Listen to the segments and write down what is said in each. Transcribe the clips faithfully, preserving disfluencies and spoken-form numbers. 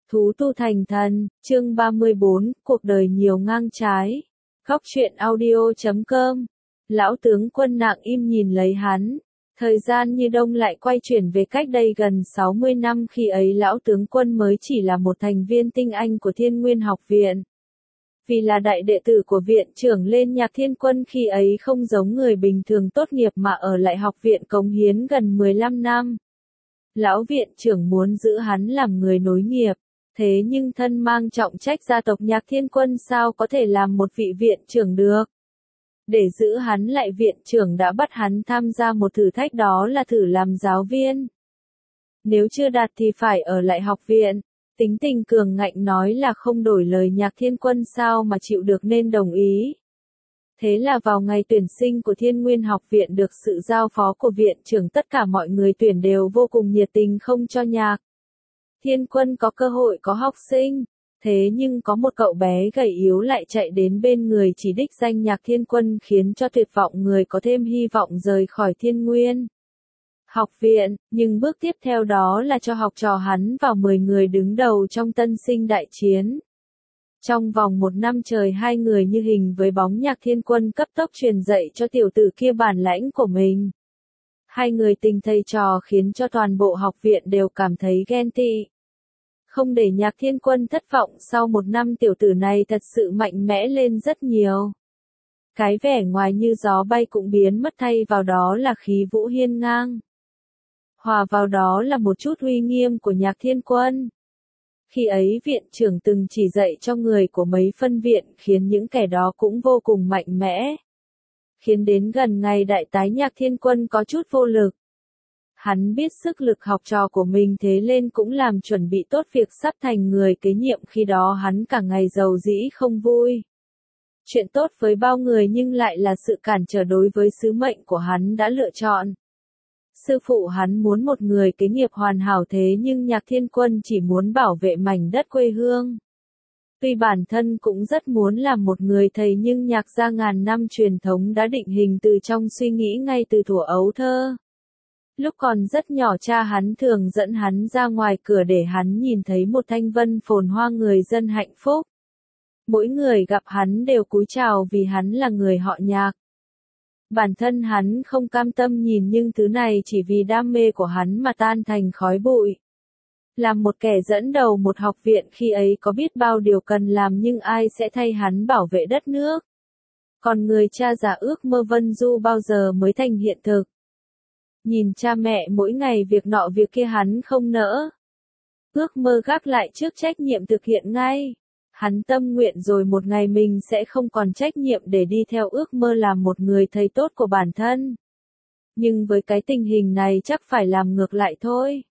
Thú tu thành thần, chương ba mươi bốn, cuộc đời nhiều ngang trái. Góc truyện audio chấm com. Lão tướng Quân nặng im nhìn lấy hắn. Thời gian như đông lại quay chuyển về cách đây gần sáu mươi năm, khi ấy lão tướng Quân mới chỉ là một thành viên tinh anh của Thiên Nguyên học viện. Vì là đại đệ tử của viện trưởng lên Nhạc Thiên Quân khi ấy không giống người bình thường tốt nghiệp mà ở lại học viện cống hiến gần mười lăm năm. Lão viện trưởng muốn giữ hắn làm người nối nghiệp. Thế nhưng thân mang trọng trách gia tộc Nhạc Thiên Quân sao có thể làm một vị viện trưởng được. Để giữ hắn lại, viện trưởng đã bắt hắn tham gia một thử thách, đó là thử làm giáo viên. Nếu chưa đạt thì phải ở lại học viện. Tính tình cường ngạnh nói là không đổi lời Nhạc Thiên Quân sao mà chịu được nên đồng ý. Thế là vào ngày tuyển sinh của Thiên Nguyên học viện được sự giao phó của viện trưởng, tất cả mọi người tuyển đều vô cùng nhiệt tình không cho Nhạc Thiên Quân có cơ hội có học sinh. Thế nhưng có một cậu bé gầy yếu lại chạy đến bên người chỉ đích danh Nhạc Thiên Quân, khiến cho tuyệt vọng người có thêm hy vọng rời khỏi Thiên Nguyên học viện, nhưng bước tiếp theo đó là cho học trò hắn vào mười người đứng đầu trong tân sinh đại chiến. Trong vòng một năm trời, hai người như hình với bóng Nhạc Thiên Quân cấp tốc truyền dạy cho tiểu tử kia bản lãnh của mình. Hai người tình thầy trò khiến cho toàn bộ học viện đều cảm thấy ghen tị. Không để Nhạc Thiên Quân thất vọng, sau một năm tiểu tử này thật sự mạnh mẽ lên rất nhiều. Cái vẻ ngoài như gió bay cũng biến mất, thay vào đó là khí vũ hiên ngang. Hòa vào đó là một chút uy nghiêm của Nhạc Thiên Quân. Khi ấy viện trưởng từng chỉ dạy cho người của mấy phân viện, khiến những kẻ đó cũng vô cùng mạnh mẽ. Khiến đến gần ngày đại tái, Nhạc Thiên Quân có chút vô lực. Hắn biết sức lực học trò của mình, thế nên cũng làm chuẩn bị tốt việc sắp thành người kế nhiệm. Khi đó hắn cả ngày giàu dĩ không vui. Chuyện tốt với bao người nhưng lại là sự cản trở đối với sứ mệnh của hắn đã lựa chọn. Sư phụ hắn muốn một người kế nghiệp hoàn hảo, thế nhưng Nhạc Thiên Quân chỉ muốn bảo vệ mảnh đất quê hương. Tuy bản thân cũng rất muốn làm một người thầy, nhưng Nhạc gia ngàn năm truyền thống đã định hình từ trong suy nghĩ ngay từ thuở ấu thơ. Lúc còn rất nhỏ, cha hắn thường dẫn hắn ra ngoài cửa để hắn nhìn thấy một thanh vân phồn hoa, người dân hạnh phúc. Mỗi người gặp hắn đều cúi chào vì hắn là người họ Nhạc. Bản thân hắn không cam tâm nhìn nhưng thứ này chỉ vì đam mê của hắn mà tan thành khói bụi. Làm một kẻ dẫn đầu một học viện khi ấy có biết bao điều cần làm, nhưng ai sẽ thay hắn bảo vệ đất nước. Còn người cha già ước mơ Vân Du bao giờ mới thành hiện thực. Nhìn cha mẹ mỗi ngày việc nọ việc kia hắn không nỡ. Ước mơ gác lại trước trách nhiệm thực hiện ngay. Hắn tâm nguyện rồi một ngày mình sẽ không còn trách nhiệm để đi theo ước mơ làm một người thầy tốt của bản thân. Nhưng với cái tình hình này chắc phải làm ngược lại thôi.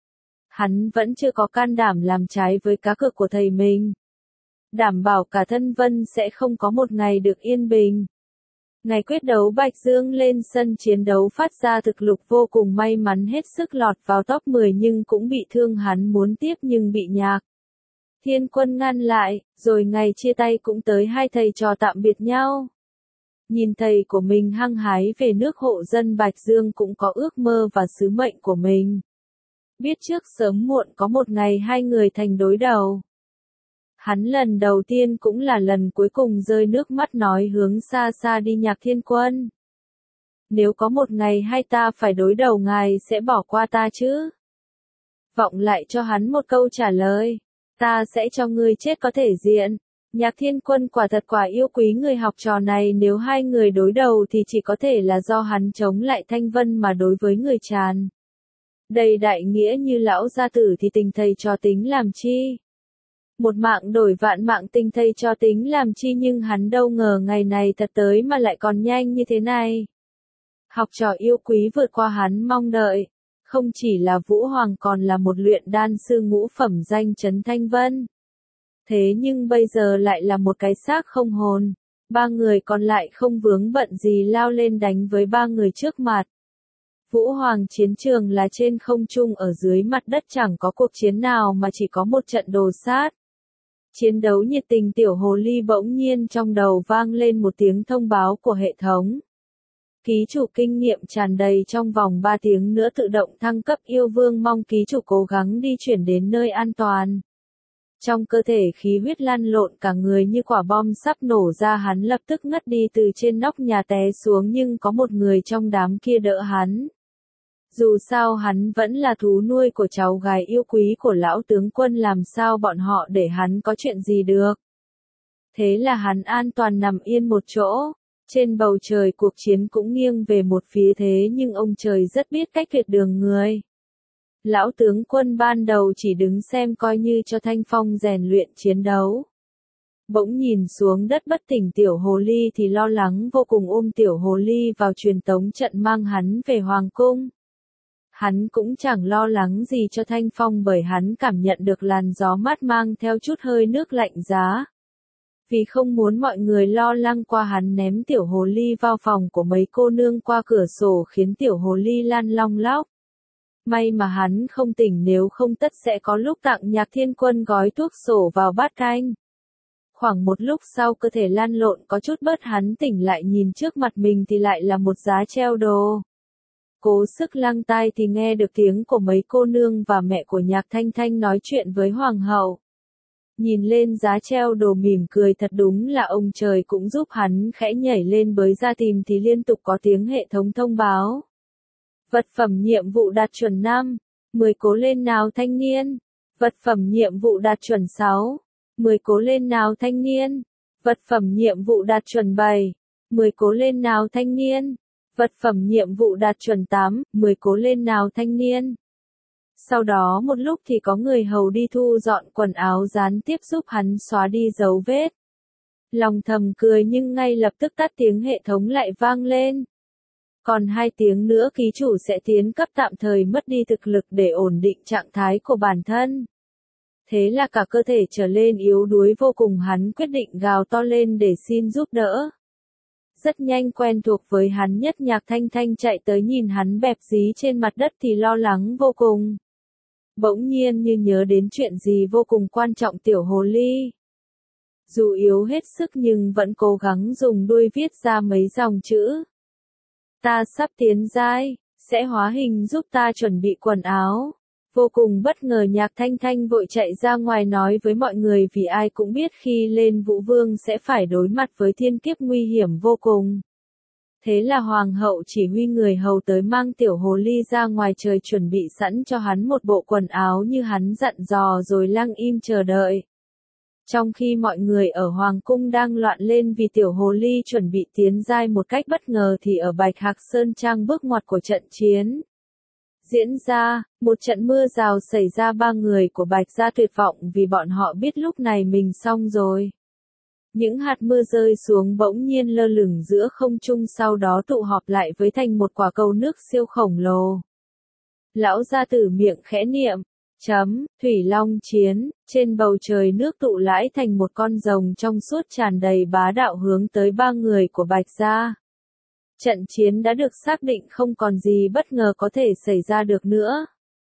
Hắn vẫn chưa có can đảm làm trái với cá cược của thầy mình. Đảm bảo cả thân Vân sẽ không có một ngày được yên bình. Ngày quyết đấu, Bạch Dương lên sân chiến đấu phát ra thực lực vô cùng may mắn, hết sức lọt vào top mười nhưng cũng bị thương. Hắn muốn tiếp nhưng bị Nhạc Thiên Quân ngăn lại, rồi ngày chia tay cũng tới, hai thầy trò tạm biệt nhau. Nhìn thầy của mình hăng hái về nước hộ dân, Bạch Dương cũng có ước mơ và sứ mệnh của mình. Biết trước sớm muộn có một ngày hai người thành đối đầu. Hắn lần đầu tiên cũng là lần cuối cùng rơi nước mắt nói hướng xa xa đi: Nhạc Thiên Quân, nếu có một ngày hai ta phải đối đầu, ngài sẽ bỏ qua ta chứ? Vọng lại cho hắn một câu trả lời: ta sẽ cho ngươi chết có thể diện. Nhạc Thiên Quân quả thật quả yêu quý người học trò này, nếu hai người đối đầu thì chỉ có thể là do hắn chống lại Thanh Vân, mà đối với người Tràn đầy đại nghĩa như lão gia tử thì tình thầy trò tính làm chi? Một mạng đổi vạn mạng, tình thầy trò tính làm chi? Nhưng hắn đâu ngờ ngày này thật tới mà lại còn nhanh như thế này. Học trò yêu quý vượt qua hắn mong đợi. Không chỉ là Vũ Hoàng, còn là một luyện đan sư ngũ phẩm danh chấn Thanh Vân. Thế nhưng bây giờ lại là một cái xác không hồn. Ba người còn lại không vướng bận gì lao lên đánh với ba người trước mặt. Vũ Hoàng chiến trường là trên không trung, ở dưới mặt đất chẳng có cuộc chiến nào mà chỉ có một trận đồ sát. Chiến đấu nhiệt tình, tiểu hồ ly bỗng nhiên trong đầu vang lên một tiếng thông báo của hệ thống. Ký chủ kinh nghiệm tràn đầy, trong vòng ba tiếng nữa tự động thăng cấp yêu vương, mong ký chủ cố gắng đi chuyển đến nơi an toàn. Trong cơ thể khí huyết lăn lộn cả người như quả bom sắp nổ ra, hắn lập tức ngất đi từ trên nóc nhà té xuống, nhưng có một người trong đám kia đỡ hắn. Dù sao hắn vẫn là thú nuôi của cháu gái yêu quý của lão tướng quân, làm sao bọn họ để hắn có chuyện gì được. Thế là hắn an toàn nằm yên một chỗ. Trên bầu trời cuộc chiến cũng nghiêng về một phía, thế nhưng ông trời rất biết cách tuyệt đường người. Lão tướng quân ban đầu chỉ đứng xem coi như cho Thanh Phong rèn luyện chiến đấu. Bỗng nhìn xuống đất bất tỉnh tiểu hồ ly thì lo lắng vô cùng, ôm tiểu hồ ly vào truyền tống trận mang hắn về hoàng cung. Hắn cũng chẳng lo lắng gì cho Thanh Phong, bởi hắn cảm nhận được làn gió mát mang theo chút hơi nước lạnh giá. Vì không muốn mọi người lo lắng qua, hắn ném tiểu hồ ly vào phòng của mấy cô nương qua cửa sổ, khiến tiểu hồ ly lăn long lóc. May mà hắn không tỉnh, nếu không tất sẽ có lúc Tạng Nhạc Thiên Quân gói thuốc sổ vào bát canh. Khoảng một lúc sau cơ thể lăn lộn có chút bớt, hắn tỉnh lại nhìn trước mặt mình thì lại là một giá treo đồ. Cố sức lăng tai thì nghe được tiếng của mấy cô nương và mẹ của Nhạc Thanh Thanh nói chuyện với hoàng hậu. Nhìn lên giá treo đồ mỉm cười, thật đúng là ông trời cũng giúp hắn, khẽ nhảy lên bới ra tìm thì liên tục có tiếng hệ thống thông báo. Vật phẩm nhiệm vụ đạt chuẩn năm, mười cố lên nào thanh niên. Vật phẩm nhiệm vụ đạt chuẩn sáu, mười cố lên nào thanh niên. Vật phẩm nhiệm vụ đạt chuẩn bảy, mười cố lên nào thanh niên. Vật phẩm nhiệm vụ đạt chuẩn tám, mười cố lên nào thanh niên. Sau đó một lúc thì có người hầu đi thu dọn quần áo, gián tiếp giúp hắn xóa đi dấu vết. Lòng thầm cười nhưng ngay lập tức tắt tiếng hệ thống lại vang lên. Còn hai tiếng nữa ký chủ sẽ tiến cấp, tạm thời mất đi thực lực để ổn định trạng thái của bản thân. Thế là cả cơ thể trở lên yếu đuối vô cùng, hắn quyết định gào to lên để xin giúp đỡ. Rất nhanh quen thuộc với hắn nhất Nhạc Thanh Thanh chạy tới nhìn hắn bẹp dí trên mặt đất thì lo lắng vô cùng. Bỗng nhiên như nhớ đến chuyện gì vô cùng quan trọng, tiểu hồ ly. Dù yếu hết sức nhưng vẫn cố gắng dùng đuôi viết ra mấy dòng chữ. Ta sắp tiến giai, sẽ hóa hình giúp ta chuẩn bị quần áo. Vô cùng bất ngờ Nhạc Thanh Thanh vội chạy ra ngoài nói với mọi người, vì ai cũng biết khi lên Vũ Vương sẽ phải đối mặt với thiên kiếp nguy hiểm vô cùng. Thế là hoàng hậu chỉ huy người hầu tới mang tiểu hồ ly ra ngoài trời, chuẩn bị sẵn cho hắn một bộ quần áo như hắn dặn dò, rồi lặng im chờ đợi. Trong khi mọi người ở hoàng cung đang loạn lên vì tiểu hồ ly chuẩn bị tiến giai một cách bất ngờ, thì ở Bạch Hạc Sơn Trang bước ngoặt của trận chiến diễn ra, một trận mưa rào xảy ra, ba người của Bạch gia tuyệt vọng vì bọn họ biết lúc này mình xong rồi. Những hạt mưa rơi xuống bỗng nhiên lơ lửng giữa không trung, sau đó tụ họp lại với thành một quả cầu nước siêu khổng lồ. Lão gia tử miệng khẽ niệm, chấm, thủy long chiến, trên bầu trời nước tụ lãi thành một con rồng trong suốt tràn đầy bá đạo hướng tới ba người của Bạch gia. Trận chiến đã được xác định, không còn gì bất ngờ có thể xảy ra được nữa.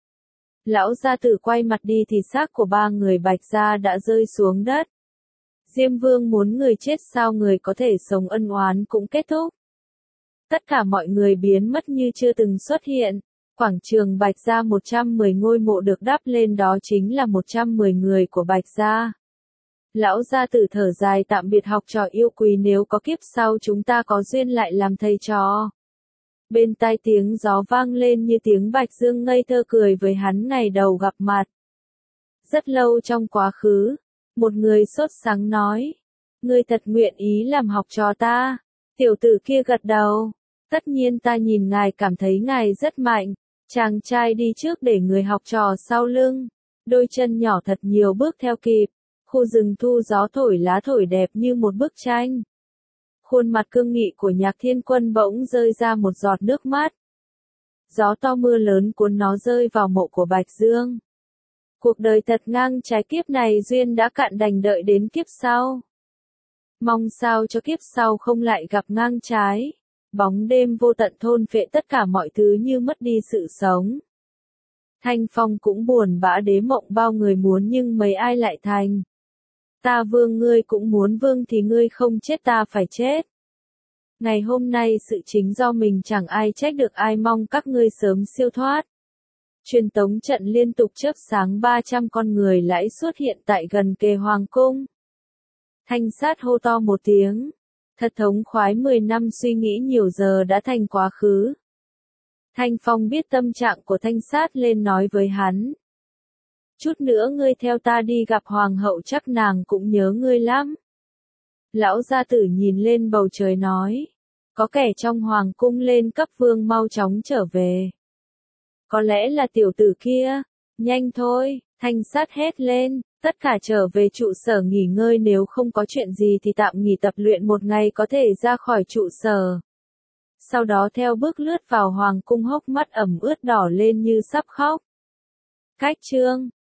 Lão gia tử quay mặt đi thì xác của ba người Bạch gia đã rơi xuống đất. Diêm Vương muốn người chết sao người có thể sống, ân oán cũng kết thúc. Tất cả mọi người biến mất như chưa từng xuất hiện. Quảng trường Bạch gia một trăm mười ngôi mộ được đắp lên, đó chính là một trăm mười người của Bạch gia. Lão gia tử thở dài tạm biệt học trò yêu quý, nếu có kiếp sau chúng ta có duyên lại làm thầy trò. Bên tai tiếng gió vang lên như tiếng Bạch Dương ngây thơ cười với hắn ngày đầu gặp mặt. Rất lâu trong quá khứ, một người sốt sắng nói, ngươi thật nguyện ý làm học trò ta. Tiểu tử kia gật đầu, tất nhiên ta nhìn ngài cảm thấy ngài rất mạnh. Chàng trai đi trước để người học trò sau lưng, đôi chân nhỏ thật nhiều bước theo kịp. Khu rừng thu gió thổi lá thổi đẹp như một bức tranh. Khuôn mặt cương nghị của Nhạc Thiên Quân bỗng rơi ra một giọt nước mắt. Gió to mưa lớn cuốn nó rơi vào mộ của Bạch Dương. Cuộc đời thật ngang trái, kiếp này duyên đã cạn, đành đợi đến kiếp sau. Mong sao cho kiếp sau không lại gặp ngang trái. Bóng đêm vô tận thôn phệ tất cả mọi thứ như mất đi sự sống. Thanh Phong cũng buồn bã, đế mộng bao người muốn nhưng mấy ai lại thành. Ta vương ngươi cũng muốn vương thì ngươi không chết ta phải chết. Ngày hôm nay sự chính do mình, chẳng ai trách được ai, mong các ngươi sớm siêu thoát. Truyền tống trận liên tục chớp sáng ba trăm con người lãi xuất hiện tại gần kề hoàng cung. Thanh sát hô to một tiếng. Thật thống khoái mười năm suy nghĩ nhiều giờ đã thành quá khứ. Thanh Phong biết tâm trạng của thanh sát lên nói với hắn. Chút nữa ngươi theo ta đi gặp hoàng hậu chắc nàng cũng nhớ ngươi lắm. Lão gia tử nhìn lên bầu trời nói. Có kẻ trong hoàng cung lên cấp vương mau chóng trở về. Có lẽ là tiểu tử kia. Nhanh thôi, thanh sát hét lên. Tất cả trở về trụ sở nghỉ ngơi, nếu không có chuyện gì thì tạm nghỉ tập luyện một ngày có thể ra khỏi trụ sở. Sau đó theo bước lướt vào hoàng cung, hốc mắt ẩm ướt đỏ lên như sắp khóc. Cách chương